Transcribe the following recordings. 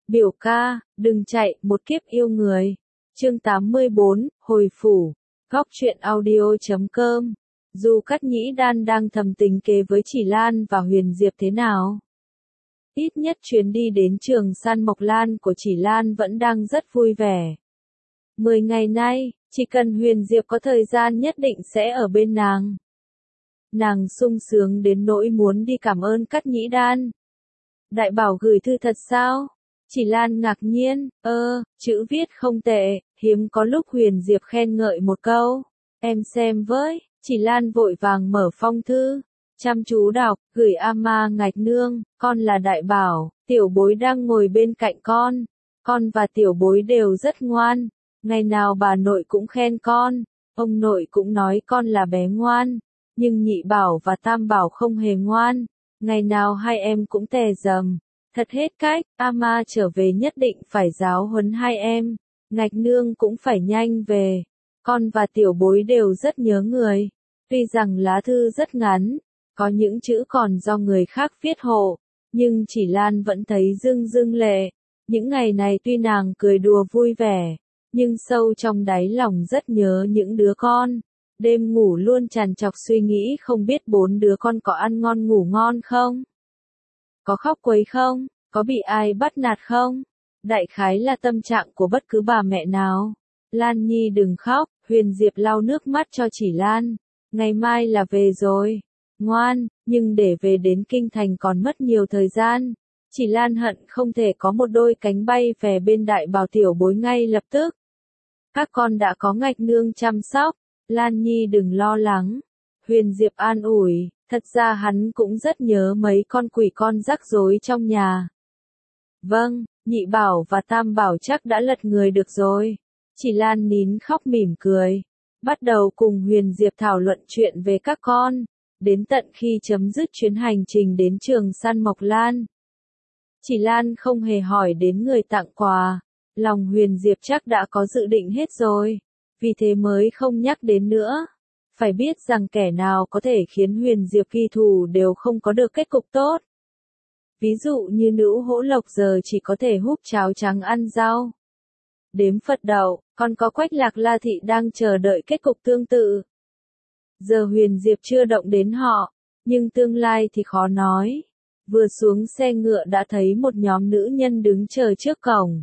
Biểu ca, đừng chạy, một kiếp yêu người. Chương 84, hồi phủ. Góc truyện audio.com. Dù Cát Nhĩ Đan đang thầm tính kế với Chỉ Lan và Huyền Diệp thế nào, ít nhất chuyến đi đến Trường San Mộc Lan của Chỉ Lan vẫn đang rất vui vẻ. 10 ngày nay, chỉ cần Huyền Diệp có thời gian nhất định sẽ ở bên nàng. Nàng sung sướng đến nỗi muốn đi cảm ơn Cát Nhĩ Đan. Đại bảo gửi thư thật sao? Chỉ Lan ngạc nhiên, chữ viết không tệ, hiếm có lúc Huyền Diệp khen ngợi một câu. Em xem với, Chỉ Lan vội vàng mở phong thư, chăm chú đọc, gửi ama ngạch nương, con là Đại bảo, tiểu bối đang ngồi bên cạnh con và tiểu bối đều rất ngoan, ngày nào bà nội cũng khen con, ông nội cũng nói con là bé ngoan, nhưng nhị bảo và tam bảo không hề ngoan, ngày nào hai em cũng tè dầm. Thật hết cách, ama trở về nhất định phải giáo huấn hai em, ngạch nương cũng phải nhanh về. Con và tiểu bối đều rất nhớ người. Tuy rằng lá thư rất ngắn, có những chữ còn do người khác viết hộ, nhưng Chỉ Lan vẫn thấy rưng rưng lệ. Những ngày này tuy nàng cười đùa vui vẻ, nhưng sâu trong đáy lòng rất nhớ những đứa con. Đêm ngủ luôn trằn trọc suy nghĩ không biết 4 đứa con có ăn ngon ngủ ngon không? Có khóc quấy không? Có bị ai bắt nạt không? Đại khái là tâm trạng của bất cứ bà mẹ nào. Lan Nhi đừng khóc, Huyền Diệp lau nước mắt cho Chỉ Lan. Ngày mai là về rồi. Ngoan, nhưng để về đến Kinh Thành còn mất nhiều thời gian. Chỉ Lan hận không thể có một đôi cánh bay về bên Đại bảo tiểu bối ngay lập tức. Các con đã có ngạch nương chăm sóc. Lan Nhi đừng lo lắng. Huyền Diệp an ủi, thật ra hắn cũng rất nhớ mấy con quỷ con rắc rối trong nhà. Vâng, nhị bảo và tam bảo chắc đã lật người được rồi. Chỉ Lan nín khóc mỉm cười. Bắt đầu cùng Huyền Diệp thảo luận chuyện về các con. Đến tận khi chấm dứt chuyến hành trình đến Trường San Mộc Lan. Chỉ Lan không hề hỏi đến người tặng quà. Lòng Huyền Diệp chắc đã có dự định hết rồi. Vì thế mới không nhắc đến nữa. Phải biết rằng kẻ nào có thể khiến Huyền Diệp ghi thù đều không có được kết cục tốt. Ví dụ như Nữ Hỗ Lộc giờ chỉ có thể húp cháo trắng ăn rau. Đếm Phật đậu, còn có Quách Lạc La Thị đang chờ đợi kết cục tương tự. Giờ Huyền Diệp chưa động đến họ, nhưng tương lai thì khó nói. Vừa xuống xe ngựa đã thấy một nhóm nữ nhân đứng chờ trước cổng.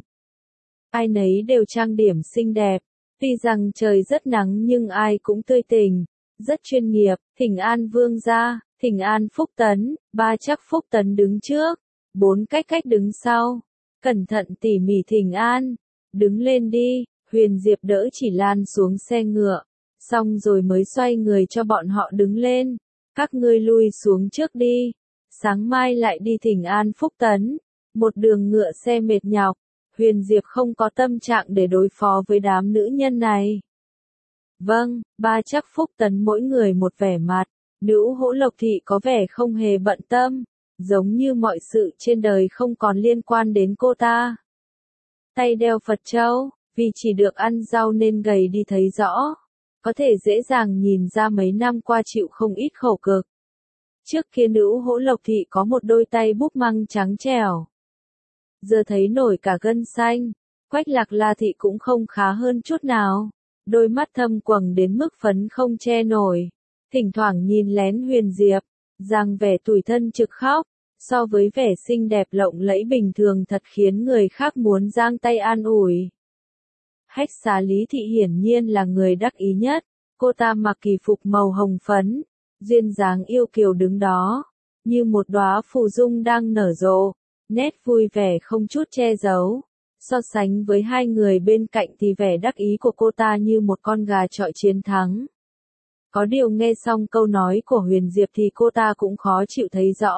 Ai nấy đều trang điểm xinh đẹp, tuy rằng trời rất nắng nhưng ai cũng tươi tỉnh, rất chuyên nghiệp. Thỉnh an vương gia, thỉnh an Phúc Tấn, 3 chắc Phúc Tấn đứng trước, 4 cách cách đứng sau. Cẩn thận tỉ mỉ thỉnh an, đứng lên đi. Huyền Diệp đỡ Chỉ Lan xuống xe ngựa, xong rồi mới xoay người cho bọn họ đứng lên. Các ngươi lui xuống trước đi, sáng mai lại đi thỉnh an Phúc Tấn. Một đường ngựa xe mệt nhọc, Huyền Diệp không có tâm trạng để đối phó với đám nữ nhân này. Vâng, 3 chắc Phúc Tấn mỗi người một vẻ mặt. Nữ Hỗ Lộc Thị có vẻ không hề bận tâm, giống như mọi sự trên đời không còn liên quan đến cô ta. Tay đeo Phật châu, vì chỉ được ăn rau nên gầy đi thấy rõ. Có thể dễ dàng nhìn ra mấy năm qua chịu không ít khổ cực. Trước kia Nữ Hỗ Lộc Thị có một đôi tay búp măng trắng trẻo. Giờ thấy nổi cả gân xanh. Quách Lạc La Thị cũng không khá hơn chút nào. Đôi mắt thâm quầng đến mức phấn không che nổi. Thỉnh thoảng nhìn lén Huyền Diệp, dáng vẻ tủi thân trực khóc. So với vẻ xinh đẹp lộng lẫy bình thường thật khiến người khác muốn giang tay an ủi. Hách Xá Lý Thị hiển nhiên là người đắc ý nhất. Cô ta mặc kỳ phục màu hồng phấn, duyên dáng yêu kiều đứng đó, như một đóa phù dung đang nở rộ, nét vui vẻ không chút che giấu. So sánh với hai người bên cạnh thì vẻ đắc ý của cô ta như một con gà chọi chiến thắng. Có điều nghe xong câu nói của Huyền Diệp thì cô ta cũng khó chịu thấy rõ.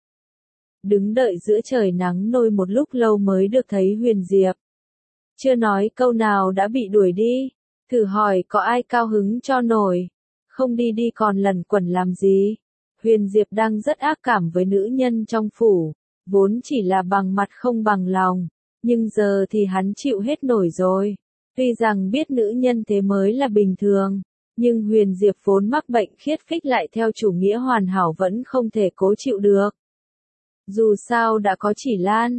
Đứng đợi giữa trời nắng nôi một lúc lâu mới được thấy Huyền Diệp. Chưa nói câu nào đã bị đuổi đi. Thử hỏi có ai cao hứng cho nổi. Không đi đi còn lẩn quẩn làm gì. Huyền Diệp đang rất ác cảm với nữ nhân trong phủ. Vốn chỉ là bằng mặt không bằng lòng. Nhưng giờ thì hắn chịu hết nổi rồi. Tuy rằng biết nữ nhân thế mới là bình thường. Nhưng Huyền Diệp vốn mắc bệnh khiết phích lại theo chủ nghĩa hoàn hảo vẫn không thể cố chịu được. Dù sao đã có Chỉ Lan.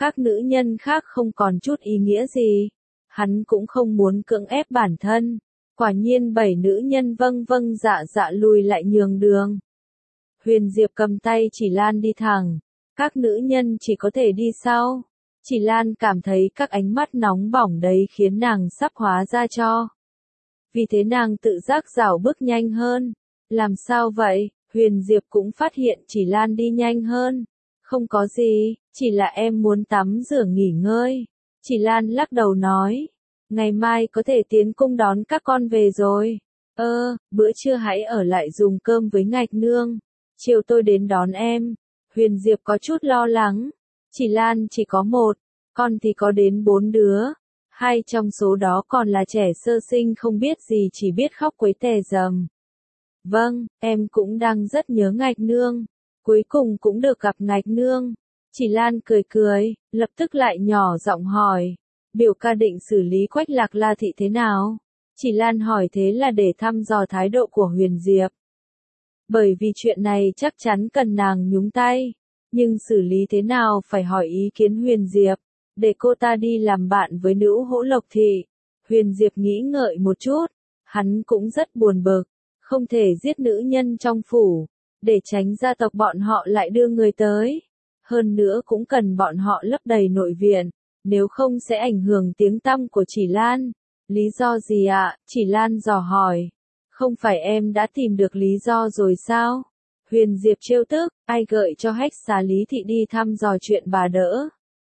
Các nữ nhân khác không còn chút ý nghĩa gì. Hắn cũng không muốn cưỡng ép bản thân. Quả nhiên 7 nữ nhân vâng vâng dạ dạ lùi lại nhường đường. Huyền Diệp cầm tay Chỉ Lan đi thẳng. Các nữ nhân chỉ có thể đi sau. Chỉ Lan cảm thấy các ánh mắt nóng bỏng đấy khiến nàng sắp hóa ra cho. Vì thế nàng tự giác rảo bước nhanh hơn. Làm sao vậy? Huyền Diệp cũng phát hiện Chỉ Lan đi nhanh hơn. Không có gì, chỉ là em muốn tắm rửa nghỉ ngơi. Chỉ Lan lắc đầu nói. Ngày mai có thể tiến cung đón các con về rồi. Bữa trưa hãy ở lại dùng cơm với Ngạch Nương. Chiều tôi đến đón em. Huyền Diệp có chút lo lắng. Chỉ Lan chỉ có một, con thì có đến 4 đứa. 2 trong số đó còn là trẻ sơ sinh không biết gì chỉ biết khóc quấy tè rầm. Vâng, em cũng đang rất nhớ Ngạch Nương. Cuối cùng cũng được gặp Ngạch Nương. Chỉ Lan cười cười, lập tức lại nhỏ giọng hỏi. Biểu ca định xử lý Quách Lạc La Thị thế nào? Chỉ Lan hỏi thế là để thăm dò thái độ của Huyền Diệp. Bởi vì chuyện này chắc chắn cần nàng nhúng tay. Nhưng xử lý thế nào phải hỏi ý kiến Huyền Diệp. Để cô ta đi làm bạn với nữ hỗ Lộc Thị. Huyền Diệp nghĩ ngợi một chút. Hắn cũng rất buồn bực. Không thể giết nữ nhân trong phủ. Để tránh gia tộc bọn họ lại đưa người tới. Hơn nữa cũng cần bọn họ lấp đầy nội viện. Nếu không sẽ ảnh hưởng tiếng tăm của Chỉ Lan. Lý do gì ạ? Chỉ Lan dò hỏi. Không phải em đã tìm được lý do rồi sao? Huyền Diệp trêu tức, ai gợi cho Hách Xà Lý Thị đi thăm dò chuyện bà đỡ?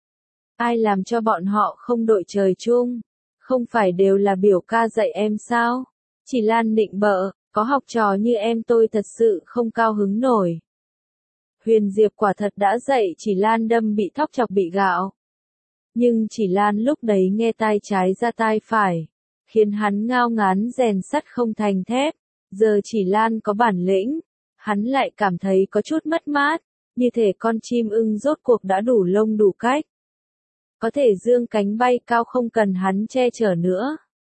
Ai làm cho bọn họ không đội trời chung? Không phải đều là biểu ca dạy em sao? Chỉ Lan nịnh bợ, có học trò như em tôi thật sự không cao hứng nổi. Huyền Diệp quả thật đã dạy Chỉ Lan đâm bị thóc chọc bị gạo. Nhưng Chỉ Lan lúc đấy nghe tai trái ra tai phải, khiến hắn ngao ngán rèn sắt không thành thép. Giờ Chỉ Lan có bản lĩnh, hắn lại cảm thấy có chút mất mát, như thể con chim ưng rốt cuộc đã đủ lông đủ cách. Có thể dương cánh bay cao không cần hắn che chở nữa.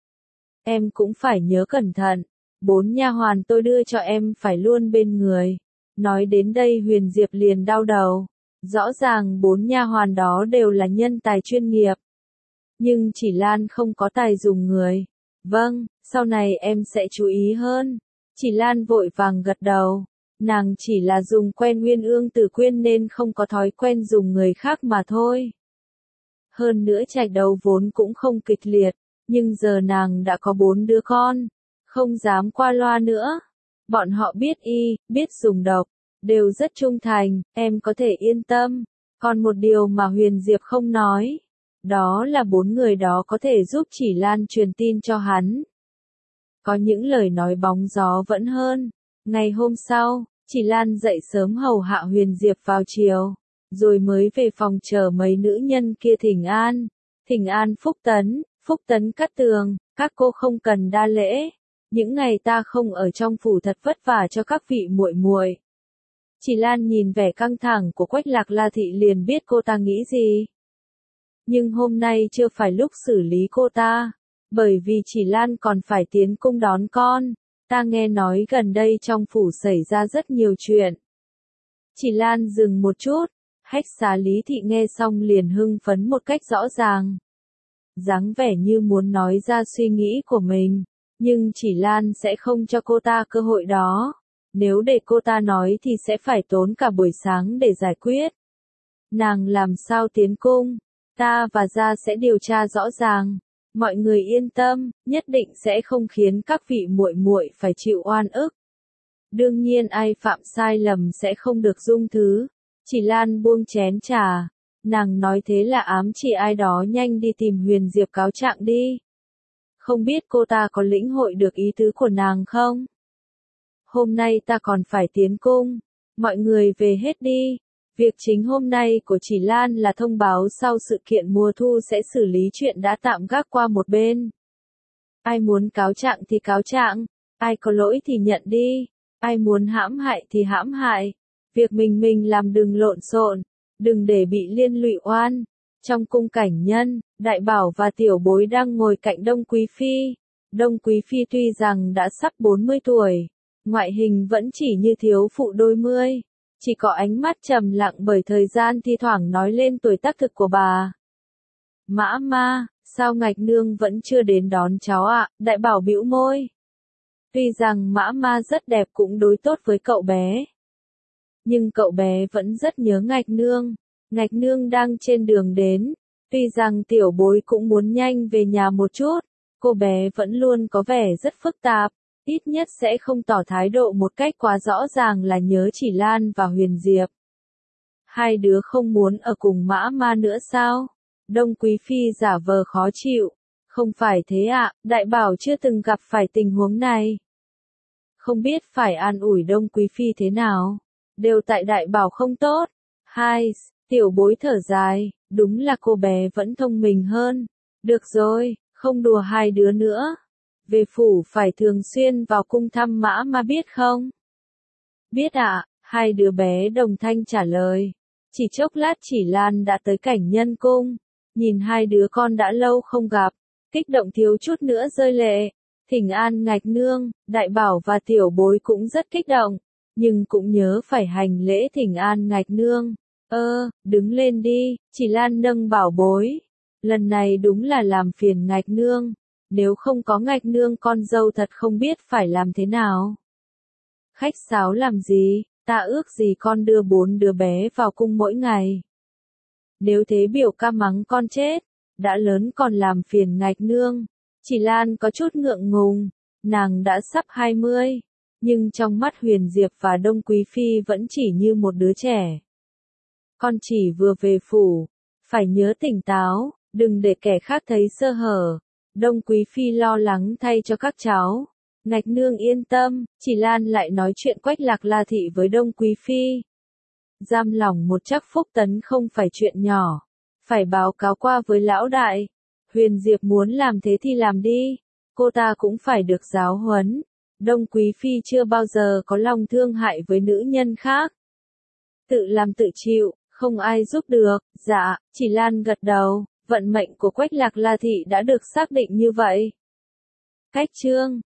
Em cũng phải nhớ cẩn thận, 4 nha hoàn tôi đưa cho em phải luôn bên người. Nói đến đây Huyền Diệp liền đau đầu. Rõ ràng 4 nha hoàn đó đều là nhân tài chuyên nghiệp. Nhưng Chỉ Lan không có tài dùng người. Vâng, sau này em sẽ chú ý hơn. Chỉ Lan vội vàng gật đầu. Nàng chỉ là dùng quen Nguyên Ương Tử Quyên nên không có thói quen dùng người khác mà thôi. Hơn nữa trạch đấu vốn cũng không kịch liệt. Nhưng giờ nàng đã có 4 đứa con. Không dám qua loa nữa. Bọn họ biết biết dùng độc. Đều rất trung thành, em có thể yên tâm. Còn một điều mà Huyền Diệp không nói. Đó là 4 người đó có thể giúp Chỉ Lan truyền tin cho hắn. Có những lời nói bóng gió vẫn hơn. Ngày hôm sau, Chỉ Lan dậy sớm hầu hạ Huyền Diệp vào chiều. Rồi mới về phòng chờ mấy nữ nhân kia thỉnh an. Thỉnh an Phúc Tấn Cát Tường, các cô không cần đa lễ. Những ngày ta không ở trong phủ thật vất vả cho các vị muội muội. Chỉ Lan nhìn vẻ căng thẳng của Quách Lạc La Thị liền biết cô ta nghĩ gì. Nhưng hôm nay chưa phải lúc xử lý cô ta. Bởi vì Chỉ Lan còn phải tiến cung đón con. Ta nghe nói gần đây trong phủ xảy ra rất nhiều chuyện. Chỉ Lan dừng một chút. Hách Xà Lý Thị nghe xong liền hưng phấn một cách rõ ràng. Dáng vẻ như muốn nói ra suy nghĩ của mình. Nhưng Chỉ Lan sẽ không cho cô ta cơ hội đó. Nếu để cô ta nói thì sẽ phải tốn cả buổi sáng để giải quyết. Nàng làm sao tiến cung? Ta và gia sẽ điều tra rõ ràng. Mọi người yên tâm, nhất định sẽ không khiến các vị muội muội phải chịu oan ức. Đương nhiên ai phạm sai lầm sẽ không được dung thứ. Chỉ Lan buông chén trà. Nàng nói thế là ám chỉ ai đó nhanh đi tìm Huyền Diệp cáo trạng đi. Không biết cô ta có lĩnh hội được ý tứ của nàng không? Hôm nay ta còn phải tiến cung. Mọi người về hết đi. Việc chính hôm nay của Chỉ Lan là thông báo sau sự kiện mùa thu sẽ xử lý chuyện đã tạm gác qua một bên. Ai muốn cáo trạng thì cáo trạng. Ai có lỗi thì nhận đi. Ai muốn hãm hại thì hãm hại. Việc mình làm đừng lộn xộn. Đừng để bị liên lụy oan. Trong cung Cảnh Nhân, Đại Bảo và Tiểu Bối đang ngồi cạnh Đông Quý Phi. Đông Quý Phi tuy rằng đã sắp 40 tuổi. Ngoại hình vẫn chỉ như thiếu phụ đôi mươi. Chỉ có ánh mắt trầm lặng bởi thời gian thi thoảng nói lên tuổi tác thực của bà. Mã ma, sao Ngạch Nương vẫn chưa đến đón cháu ạ? Đại Bảo bĩu môi. Tuy rằng Mã ma rất đẹp cũng đối tốt với cậu bé. Nhưng cậu bé vẫn rất nhớ Ngạch Nương. Ngạch Nương đang trên đường đến. Tuy rằng Tiểu Bối cũng muốn nhanh về nhà một chút, cô bé vẫn luôn có vẻ rất phức tạp. Ít nhất sẽ không tỏ thái độ một cách quá rõ ràng là nhớ Chỉ Lan và Huyền Diệp. Hai đứa không muốn ở cùng Mã ma nữa sao? Đông Quý Phi giả vờ khó chịu. Không phải thế ạ, Đại Bảo chưa từng gặp phải tình huống này. Không biết phải an ủi Đông Quý Phi thế nào. Đều tại Đại Bảo không tốt. Hai, Tiểu Bối thở dài, đúng là cô bé vẫn thông minh hơn. Được rồi, không đùa hai đứa nữa. Về phủ phải thường xuyên vào cung thăm Mã ma biết không? Biết ạ, hai đứa bé đồng thanh trả lời. Chỉ chốc lát Chỉ Lan đã tới Cảnh Nhân Cung. Nhìn hai đứa con đã lâu không gặp, kích động thiếu chút nữa rơi lệ. Thỉnh an Ngạch Nương, Đại Bảo và Tiểu Bối cũng rất kích động, nhưng cũng nhớ phải hành lễ thỉnh an Ngạch Nương. Đứng lên đi, Chỉ Lan nâng Bảo Bối. Lần này đúng là làm phiền Ngạch Nương. Nếu không có Ngạch Nương con dâu thật không biết phải làm thế nào. Khách sáo làm gì, ta ước gì con đưa 4 đứa bé vào cung mỗi ngày. Nếu thế biểu ca mắng con chết, đã lớn còn làm phiền Ngạch Nương. Chỉ Lan có chút ngượng ngùng, nàng đã sắp 20, nhưng trong mắt Huyền Diệp và Đông Quý Phi vẫn chỉ như một đứa trẻ. Con chỉ vừa về phủ, phải nhớ tỉnh táo, đừng để kẻ khác thấy sơ hở. Đông Quý Phi lo lắng thay cho các cháu. Ngạch Nương yên tâm, Chỉ Lan lại nói chuyện Quách Lạc La Thị với Đông Quý Phi. Giam lỏng một Trác Phúc Tấn không phải chuyện nhỏ, phải báo cáo qua với lão đại. Huyền Diệp muốn làm thế thì làm đi, cô ta cũng phải được giáo huấn. Đông Quý Phi chưa bao giờ có lòng thương hại với nữ nhân khác. Tự làm tự chịu, không ai giúp được. Dạ, Chỉ Lan gật đầu, vận mệnh của Quách Lạc La Thị đã được xác định như vậy. Cách chương